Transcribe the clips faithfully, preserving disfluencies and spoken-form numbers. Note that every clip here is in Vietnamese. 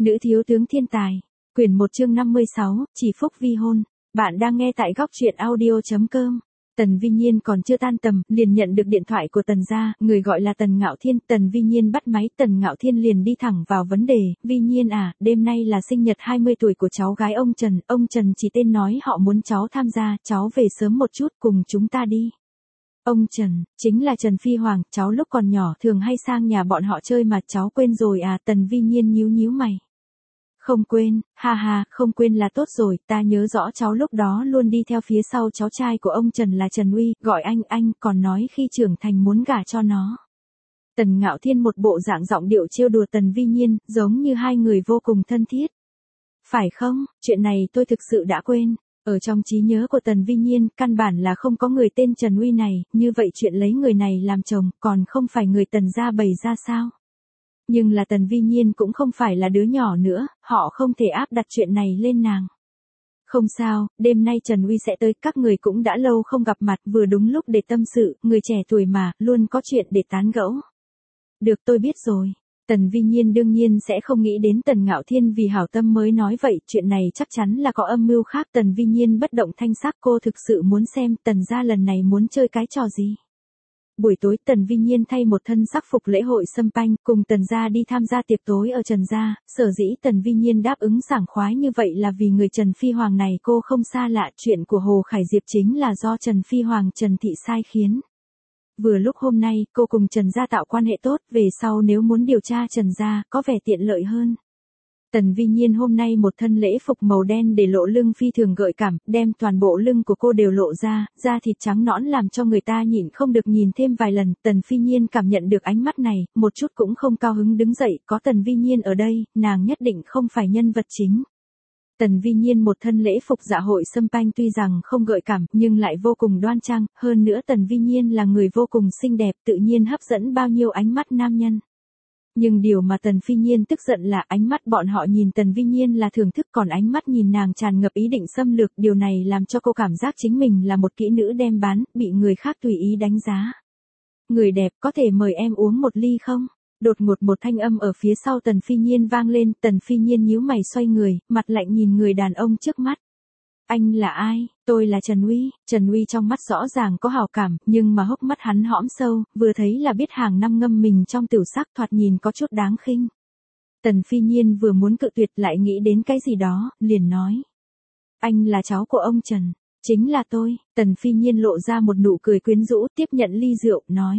Nữ thiếu tướng thiên tài. Quyển một chương năm mươi sáu, chỉ phúc vi hôn. Bạn đang nghe tại góc truyện audio chấm com. Tần Vi Nhiên còn chưa tan tầm, liền nhận được điện thoại của Tần gia, người gọi là Tần Ngạo Thiên. Tần Vi Nhiên bắt máy, Tần Ngạo Thiên liền đi thẳng vào vấn đề. Vi Nhiên à, đêm nay là sinh nhật hai mươi tuổi của cháu gái ông Trần. Ông Trần chỉ tên nói họ muốn cháu tham gia, cháu về sớm một chút cùng chúng ta đi. Ông Trần, chính là Trần Phi Hoàng, cháu lúc còn nhỏ thường hay sang nhà bọn họ chơi mà cháu quên rồi à. Tần Vi Nhiên nhíu nhíu mày. Không quên, ha ha, không quên là tốt rồi, ta nhớ rõ cháu lúc đó luôn đi theo phía sau cháu trai của ông Trần là Trần Uy, gọi anh anh, còn nói khi trưởng thành muốn gả cho nó. Tần Ngạo Thiên một bộ dạng giọng điệu trêu đùa Tần Vi Nhiên, giống như hai người vô cùng thân thiết. Phải không, chuyện này tôi thực sự đã quên. Ở trong trí nhớ của Tần Vi Nhiên, căn bản là không có người tên Trần Uy này, như vậy chuyện lấy người này làm chồng, còn không phải người Tần gia bày ra sao? Nhưng là Tần Vi Nhiên cũng không phải là đứa nhỏ nữa, họ không thể áp đặt chuyện này lên nàng. Không sao, đêm nay Trần Uy sẽ tới, các người cũng đã lâu không gặp mặt, vừa đúng lúc để tâm sự, người trẻ tuổi mà, luôn có chuyện để tán gẫu. Được, tôi biết rồi. Tần Vi Nhiên đương nhiên sẽ không nghĩ đến Tần Ngạo Thiên vì hảo tâm mới nói vậy, chuyện này chắc chắn là có âm mưu khác. Tần Vi Nhiên bất động thanh sắc, cô thực sự muốn xem Tần gia lần này muốn chơi cái trò gì. Buổi tối Tần Vi Nhiên thay một thân sắc phục lễ hội Sâm Panh, cùng Tần gia đi tham gia tiệc tối ở Trần gia. Sở dĩ Tần Vi Nhiên đáp ứng sảng khoái như vậy là vì người Trần Phi Hoàng này cô không xa lạ, chuyện của Hồ Khải Diệp chính là do Trần Phi Hoàng Trần Thị sai khiến. Vừa lúc hôm nay, cô cùng Trần gia tạo quan hệ tốt, về sau nếu muốn điều tra Trần gia, có vẻ tiện lợi hơn. Tần Vi Nhiên hôm nay một thân lễ phục màu đen để lộ lưng phi thường gợi cảm, đem toàn bộ lưng của cô đều lộ ra, da thịt trắng nõn làm cho người ta nhịn không được nhìn thêm vài lần. Tần Phi Nhiên cảm nhận được ánh mắt này, một chút cũng không cao hứng đứng dậy, có Tần Vi Nhiên ở đây, nàng nhất định không phải nhân vật chính. Tần Vi Nhiên một thân lễ phục dạ hội Sâm Panh tuy rằng không gợi cảm, nhưng lại vô cùng đoan trang, hơn nữa Tần Vi Nhiên là người vô cùng xinh đẹp, tự nhiên hấp dẫn bao nhiêu ánh mắt nam nhân. Nhưng điều mà Tần Phi Nhiên tức giận là ánh mắt bọn họ nhìn Tần Vi Nhiên là thưởng thức, còn ánh mắt nhìn nàng tràn ngập ý định xâm lược, điều này làm cho cô cảm giác chính mình là một kỹ nữ đem bán, bị người khác tùy ý đánh giá. Người đẹp, có thể mời em uống một ly không? Đột ngột một thanh âm ở phía sau Tần Phi Nhiên vang lên, Tần Phi Nhiên nhíu mày xoay người, mặt lạnh nhìn người đàn ông trước mắt. Anh là ai? Tôi là Trần Uy. Trần Uy trong mắt rõ ràng có hảo cảm, nhưng mà hốc mắt hắn hõm sâu, vừa thấy là biết hàng năm ngâm mình trong tiểu sắc, thoạt nhìn có chút đáng khinh. Tần Phi Nhiên vừa muốn cự tuyệt lại nghĩ đến cái gì đó, liền nói. Anh là cháu của ông Trần. Chính là tôi. Tần Phi Nhiên lộ ra một nụ cười quyến rũ, tiếp nhận ly rượu, nói.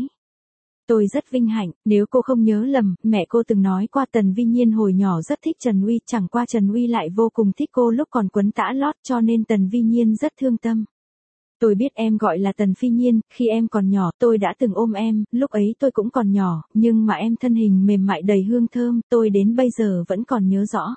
Tôi rất vinh hạnh, nếu cô không nhớ lầm, mẹ cô từng nói qua Tần Vi Nhiên hồi nhỏ rất thích Trần Uy, chẳng qua Trần Uy lại vô cùng thích cô lúc còn quấn tã lót, cho nên Tần Vi Nhiên rất thương tâm. Tôi biết em gọi là Tần Phi Nhiên, khi em còn nhỏ tôi đã từng ôm em, lúc ấy tôi cũng còn nhỏ, nhưng mà em thân hình mềm mại đầy hương thơm, tôi đến bây giờ vẫn còn nhớ rõ.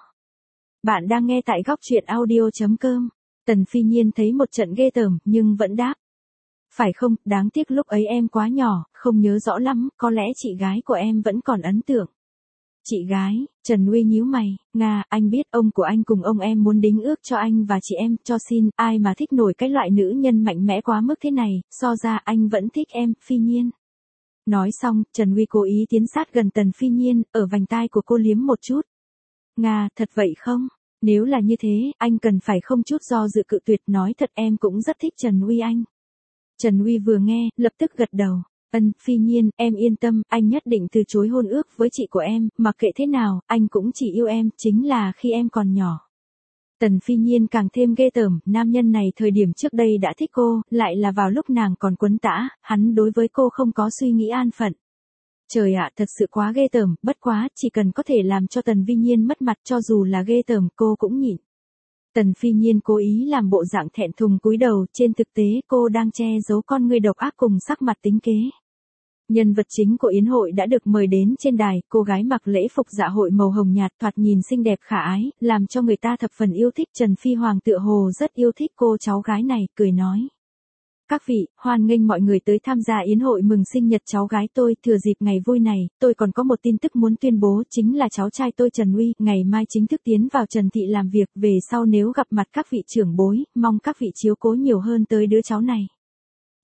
Bạn đang nghe tại góc truyện audio chấm com. Tần Phi Nhiên thấy một trận ghê tởm, nhưng vẫn đáp. Phải không, đáng tiếc lúc ấy em quá nhỏ, không nhớ rõ lắm, có lẽ chị gái của em vẫn còn ấn tượng. Chị gái, Trần Uy nhíu mày, Nga, anh biết ông của anh cùng ông em muốn đính ước cho anh và chị em, cho xin, ai mà thích nổi cái loại nữ nhân mạnh mẽ quá mức thế này, so ra anh vẫn thích em, Phi Nhiên. Nói xong, Trần Uy cố ý tiến sát gần Tần Phi Nhiên, ở vành tai của cô liếm một chút. Nga, thật vậy không? Nếu là như thế, anh cần phải không chút do dự cự tuyệt, nói thật em cũng rất thích Trần Uy anh. Trần Uy vừa nghe, lập tức gật đầu. Ân, Phi Nhiên, em yên tâm, anh nhất định từ chối hôn ước với chị của em, mặc kệ thế nào, anh cũng chỉ yêu em, chính là khi em còn nhỏ. Tần Phi Nhiên càng thêm ghê tởm, nam nhân này thời điểm trước đây đã thích cô, lại là vào lúc nàng còn quấn tã, hắn đối với cô không có suy nghĩ an phận. Trời ạ, thật sự quá ghê tởm, bất quá, chỉ cần có thể làm cho Tần Vi Nhiên mất mặt cho dù là ghê tởm, cô cũng nhịn. Tần Phi Nhiên cố ý làm bộ dạng thẹn thùng cúi đầu, trên thực tế cô đang che giấu con người độc ác cùng sắc mặt tính kế. Nhân vật chính của yến hội đã được mời đến trên đài, cô gái mặc lễ phục dạ hội màu hồng nhạt thoạt nhìn xinh đẹp khả ái, làm cho người ta thập phần yêu thích. Trần Phi Hoàng tựa hồ rất yêu thích cô cháu gái này, cười nói. Các vị, hoan nghênh mọi người tới tham gia yến hội mừng sinh nhật cháu gái tôi, thừa dịp ngày vui này, tôi còn có một tin tức muốn tuyên bố, chính là cháu trai tôi Trần Uy, ngày mai chính thức tiến vào Trần Thị làm việc, về sau nếu gặp mặt các vị trưởng bối, mong các vị chiếu cố nhiều hơn tới đứa cháu này.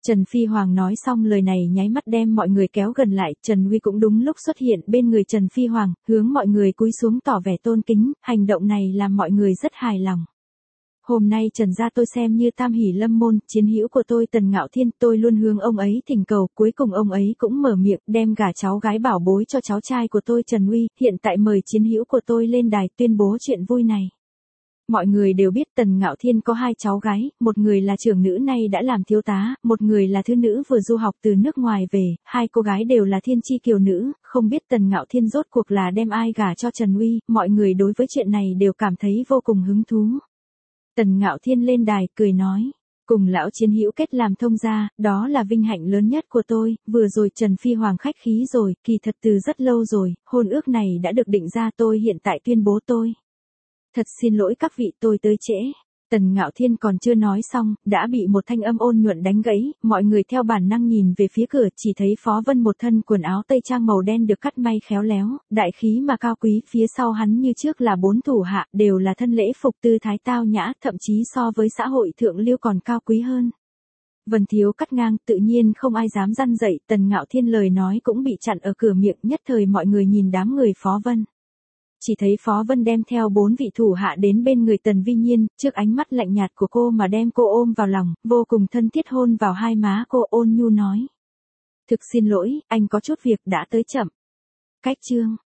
Trần Phi Hoàng nói xong lời này nháy mắt đem mọi người kéo gần lại, Trần Huy cũng đúng lúc xuất hiện bên người Trần Phi Hoàng, hướng mọi người cúi xuống tỏ vẻ tôn kính, hành động này làm mọi người rất hài lòng. Hôm nay Trần gia tôi xem như tam hỷ lâm môn, chiến hữu của tôi Tần Ngạo Thiên, tôi luôn hướng ông ấy thỉnh cầu, cuối cùng ông ấy cũng mở miệng, đem gả cháu gái bảo bối cho cháu trai của tôi Trần Huy, hiện tại mời chiến hữu của tôi lên đài tuyên bố chuyện vui này. Mọi người đều biết Tần Ngạo Thiên có hai cháu gái, một người là trưởng nữ nay đã làm thiếu tá, một người là thứ nữ vừa du học từ nước ngoài về, hai cô gái đều là thiên chi kiều nữ, không biết Tần Ngạo Thiên rốt cuộc là đem ai gả cho Trần Huy, mọi người đối với chuyện này đều cảm thấy vô cùng hứng thú. Tần Ngạo Thiên lên đài, cười nói, cùng lão chiến hữu kết làm thông gia, đó là vinh hạnh lớn nhất của tôi, vừa rồi Trần Phi Hoàng khách khí rồi, kỳ thật từ rất lâu rồi, hôn ước này đã được định ra tôi hiện tại tuyên bố tôi. Thật xin lỗi các vị tôi tới trễ. Tần Ngạo Thiên còn chưa nói xong, đã bị một thanh âm ôn nhuận đánh gãy, mọi người theo bản năng nhìn về phía cửa, chỉ thấy Phó Vân một thân quần áo tây trang màu đen được cắt may khéo léo, đại khí mà cao quý, phía sau hắn như trước là bốn thủ hạ, đều là thân lễ phục tư thái tao nhã, thậm chí so với xã hội thượng lưu còn cao quý hơn. Vân Thiếu cắt ngang, tự nhiên không ai dám răn dậy, Tần Ngạo Thiên lời nói cũng bị chặn ở cửa miệng, nhất thời mọi người nhìn đám người Phó Vân. Chỉ thấy Phó Vân đem theo bốn vị thủ hạ đến bên người Tần Vi Nhiên, trước ánh mắt lạnh nhạt của cô mà đem cô ôm vào lòng, vô cùng thân thiết hôn vào hai má cô, ôn nhu nói. Thực xin lỗi, anh có chút việc đã tới chậm. Cách chương.